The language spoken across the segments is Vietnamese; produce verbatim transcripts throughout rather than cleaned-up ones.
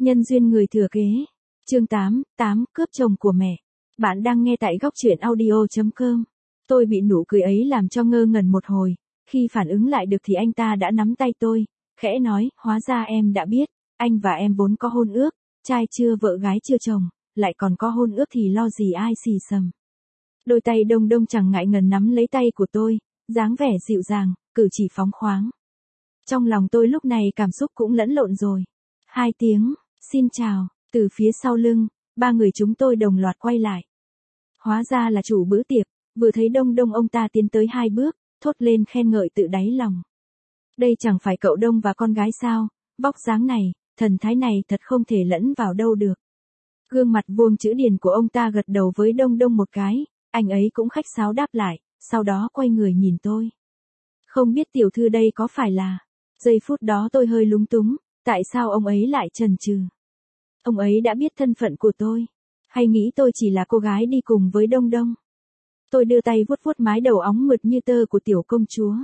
Nhân duyên người thừa kế. Chương tám, tám, cướp chồng của mẹ. Bạn đang nghe tại góc truyện audio chấm com. Tôi bị nụ cười ấy làm cho ngơ ngẩn một hồi, khi phản ứng lại được thì anh ta đã nắm tay tôi, khẽ nói, hóa ra em đã biết, anh và em vốn có hôn ước, trai chưa vợ gái chưa chồng, lại còn có hôn ước thì lo gì ai xì xầm. Đôi tay đông đông chẳng ngại ngần nắm lấy tay của tôi, dáng vẻ dịu dàng, cử chỉ phóng khoáng. Trong lòng tôi lúc này cảm xúc cũng lẫn lộn rồi. Hai tiếng, xin chào, từ phía sau lưng, ba người chúng tôi đồng loạt quay lại. Hóa ra là chủ bữa tiệc, vừa thấy đông đông ông ta tiến tới hai bước, thốt lên khen ngợi tự đáy lòng. Đây chẳng phải cậu Đông và con gái sao, vóc dáng này, thần thái này thật không thể lẫn vào đâu được. Gương mặt vuông chữ điển của ông ta gật đầu với đông đông một cái, anh ấy cũng khách sáo đáp lại, sau đó quay người nhìn tôi. Không biết tiểu thư đây có phải là... Giây phút đó tôi hơi lúng túng, tại sao ông ấy lại chần chừ? Ông ấy đã biết thân phận của tôi, hay nghĩ tôi chỉ là cô gái đi cùng với đông đông? Tôi đưa tay vuốt vuốt mái đầu óng mượt như tơ của tiểu công chúa.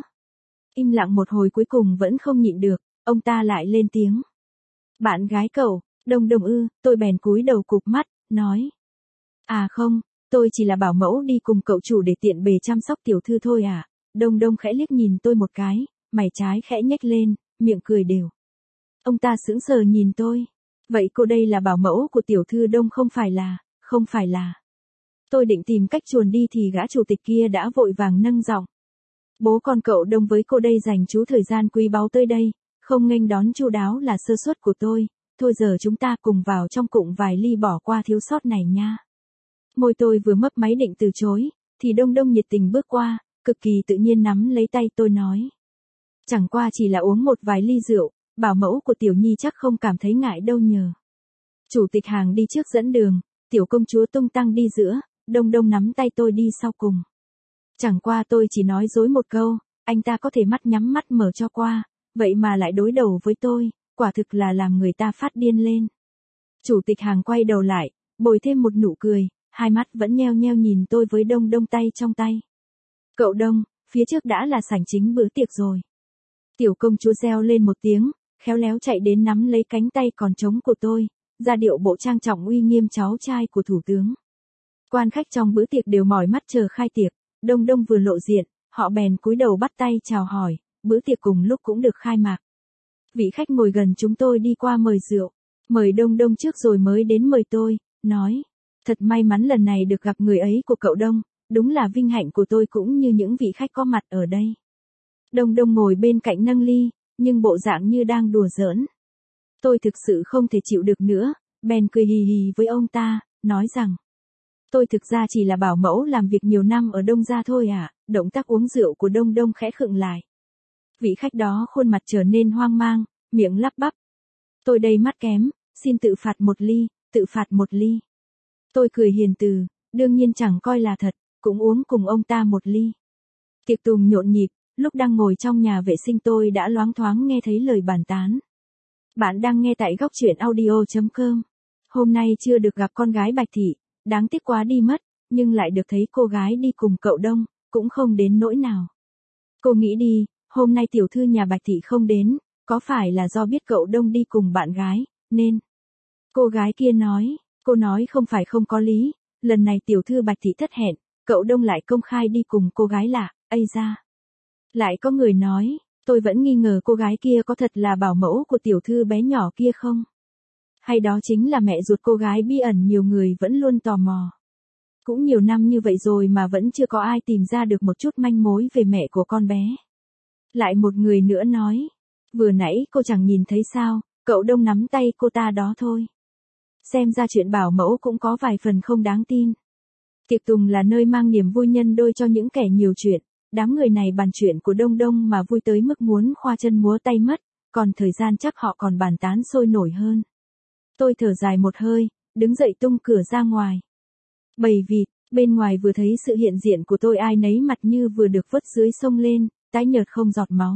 Im lặng một hồi cuối cùng vẫn không nhịn được, ông ta lại lên tiếng. Bạn gái cậu, đông đông ư? Tôi bèn cúi đầu cụp mắt, nói. À không, tôi chỉ là bảo mẫu đi cùng cậu chủ để tiện bề chăm sóc tiểu thư thôi à. Đông đông khẽ liếc nhìn tôi một cái, mày trái khẽ nhếch lên, miệng cười đều. Ông ta sững sờ nhìn tôi. Vậy cô đây là bảo mẫu của tiểu thư Đông không phải là, không phải là. Tôi định tìm cách chuồn đi thì gã chủ tịch kia đã vội vàng nâng giọng. Bố con cậu Đông với cô đây dành chú thời gian quý báu tới đây, không nghênh đón chu đáo là sơ suất của tôi, thôi giờ chúng ta cùng vào trong cụng vài ly bỏ qua thiếu sót này nha. Môi tôi vừa mấp máy định từ chối, thì Đông Đông nhiệt tình bước qua, cực kỳ tự nhiên nắm lấy tay tôi nói. Chẳng qua chỉ là uống một vài ly rượu, bảo mẫu của tiểu nhi chắc không cảm thấy ngại đâu nhờ. Chủ tịch hàng đi trước dẫn đường, tiểu công chúa tung tăng đi giữa, đông đông nắm tay tôi đi sau cùng. Chẳng qua tôi chỉ nói dối một câu, anh ta có thể mắt nhắm mắt mở cho qua, vậy mà lại đối đầu với tôi, quả thực là làm người ta phát điên lên. Chủ tịch hàng quay đầu lại, bồi thêm một nụ cười, hai mắt vẫn nheo nheo nhìn tôi với đông đông tay trong tay. Cậu Đông, phía trước đã là sảnh chính bữa tiệc rồi. Tiểu công chúa reo lên một tiếng, khéo léo chạy đến nắm lấy cánh tay còn trống của tôi, ra điệu bộ trang trọng uy nghiêm cháu trai của thủ tướng. Quan khách trong bữa tiệc đều mỏi mắt chờ khai tiệc, đông đông vừa lộ diện, họ bèn cúi đầu bắt tay chào hỏi, bữa tiệc cùng lúc cũng được khai mạc. Vị khách ngồi gần chúng tôi đi qua mời rượu, mời đông đông trước rồi mới đến mời tôi, nói, thật may mắn lần này được gặp người ấy của cậu Đông, đúng là vinh hạnh của tôi cũng như những vị khách có mặt ở đây. Đông đông ngồi bên cạnh nâng ly, nhưng bộ dạng như đang đùa giỡn. Tôi thực sự không thể chịu được nữa, bèn cười hì hì với ông ta, nói rằng. Tôi thực ra chỉ là bảo mẫu làm việc nhiều năm ở Đông gia thôi à, động tác uống rượu của đông đông khẽ khựng lại. Vị khách đó khuôn mặt trở nên hoang mang, miệng lắp bắp. Tôi đây mắt kém, xin tự phạt một ly, tự phạt một ly. Tôi cười hiền từ, đương nhiên chẳng coi là thật, cũng uống cùng ông ta một ly. Tiệc tùng nhộn nhịp. Lúc đang ngồi trong nhà vệ sinh tôi đã loáng thoáng nghe thấy lời bàn tán. Bạn đang nghe tại góc truyện audio chấm com. Hôm nay chưa được gặp con gái Bạch Thị, đáng tiếc quá đi mất, nhưng lại được thấy cô gái đi cùng cậu Đông, cũng không đến nỗi nào. Cô nghĩ đi, hôm nay tiểu thư nhà Bạch Thị không đến, có phải là do biết cậu Đông đi cùng bạn gái, nên... Cô gái kia nói, cô nói không phải không có lý, lần này tiểu thư Bạch Thị thất hẹn, cậu Đông lại công khai đi cùng cô gái lạ, ây da. Lại có người nói, tôi vẫn nghi ngờ cô gái kia có thật là bảo mẫu của tiểu thư bé nhỏ kia không? Hay đó chính là mẹ ruột cô gái bí ẩn nhiều người vẫn luôn tò mò. Cũng nhiều năm như vậy rồi mà vẫn chưa có ai tìm ra được một chút manh mối về mẹ của con bé. Lại một người nữa nói, vừa nãy cô chẳng nhìn thấy sao, cậu Đông nắm tay cô ta đó thôi. Xem ra chuyện bảo mẫu cũng có vài phần không đáng tin. Tiệc tùng là nơi mang niềm vui nhân đôi cho những kẻ nhiều chuyện. Đám người này bàn chuyện của Đông Đông mà vui tới mức muốn khoa chân múa tay mất, còn thời gian chắc họ còn bàn tán sôi nổi hơn. Tôi thở dài một hơi, đứng dậy tung cửa ra ngoài. Bầy vịt, bên ngoài vừa thấy sự hiện diện của tôi ai nấy mặt như vừa được vớt dưới sông lên, tái nhợt không giọt máu.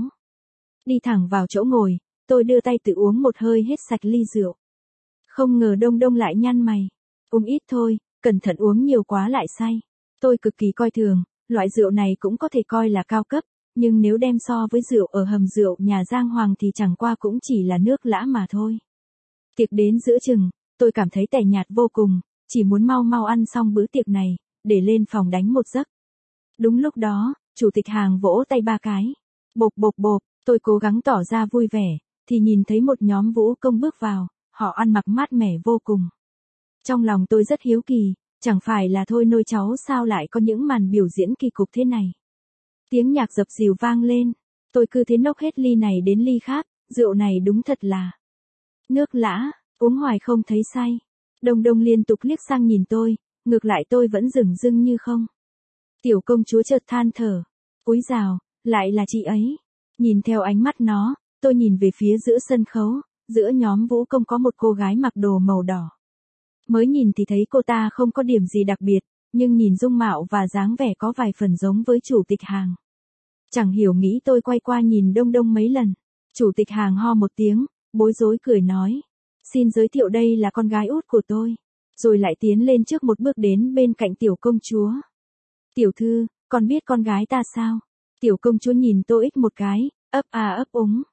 Đi thẳng vào chỗ ngồi, tôi đưa tay tự uống một hơi hết sạch ly rượu. Không ngờ Đông Đông lại nhăn mày. Uống ít thôi, cẩn thận uống nhiều quá lại say. Tôi cực kỳ coi thường. Loại rượu này cũng có thể coi là cao cấp, nhưng nếu đem so với rượu ở hầm rượu nhà Giang Hoàng thì chẳng qua cũng chỉ là nước lã mà thôi. Tiệc đến giữa chừng, tôi cảm thấy tẻ nhạt vô cùng, chỉ muốn mau mau ăn xong bữa tiệc này, để lên phòng đánh một giấc. Đúng lúc đó, chủ tịch hàng vỗ tay ba cái. Bộp bộp bộp, tôi cố gắng tỏ ra vui vẻ, thì nhìn thấy một nhóm vũ công bước vào, họ ăn mặc mát mẻ vô cùng. Trong lòng tôi rất hiếu kỳ, chẳng phải là thôi nôi cháu sao lại có những màn biểu diễn kỳ cục thế này. Tiếng nhạc dập dìu vang lên, tôi cứ thế nốc hết ly này đến ly khác, rượu này đúng thật là nước lã, uống hoài không thấy say. Đông Đông liên tục liếc sang nhìn tôi, ngược lại tôi vẫn dửng dưng như không. Tiểu công chúa chợt than thở, úi dào, lại là chị ấy. Nhìn theo ánh mắt nó, tôi nhìn về phía giữa sân khấu, giữa nhóm vũ công có một cô gái mặc đồ màu đỏ. Mới nhìn thì thấy cô ta không có điểm gì đặc biệt, nhưng nhìn dung mạo và dáng vẻ có vài phần giống với chủ tịch hàng. Chẳng hiểu nghĩ tôi quay qua nhìn Đông Đông mấy lần. Chủ tịch hàng ho một tiếng, bối rối cười nói. Xin giới thiệu đây là con gái út của tôi. Rồi lại tiến lên trước một bước đến bên cạnh tiểu công chúa. Tiểu thư, con biết con gái ta sao? Tiểu công chúa nhìn tôi ích một cái, ấp à ấp úng.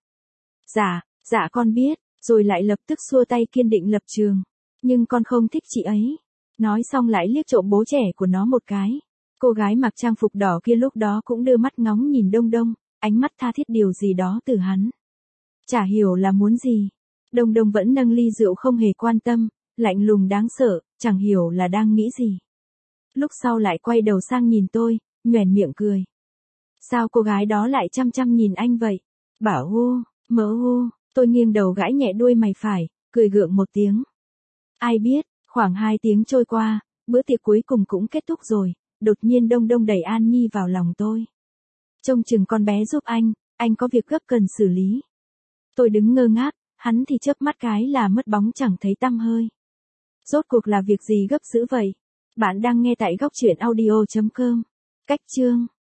Dạ, dạ con biết, rồi lại lập tức xua tay kiên định lập trường. Nhưng con không thích chị ấy. Nói xong lại liếc trộm bố trẻ của nó một cái. Cô gái mặc trang phục đỏ kia lúc đó cũng đưa mắt ngóng nhìn Đông Đông, ánh mắt tha thiết điều gì đó từ hắn. Chả hiểu là muốn gì. Đông Đông vẫn nâng ly rượu không hề quan tâm, lạnh lùng đáng sợ, chẳng hiểu là đang nghĩ gì. Lúc sau lại quay đầu sang nhìn tôi, nhoẻn miệng cười. Sao cô gái đó lại chăm chăm nhìn anh vậy? Bảo hô, mỡ hô, tôi nghiêng đầu gãi nhẹ đuôi mày phải, cười gượng một tiếng. Ai biết, khoảng hai tiếng trôi qua, bữa tiệc cuối cùng cũng kết thúc rồi, đột nhiên Đông Đông đẩy An Nhi vào lòng tôi. Trông chừng con bé giúp anh, anh có việc gấp cần xử lý. Tôi đứng ngơ ngác, hắn thì chớp mắt cái là mất bóng chẳng thấy tăm hơi. Rốt cuộc là việc gì gấp dữ vậy? Bạn đang nghe tại góc truyện audio chấm com. Cách chương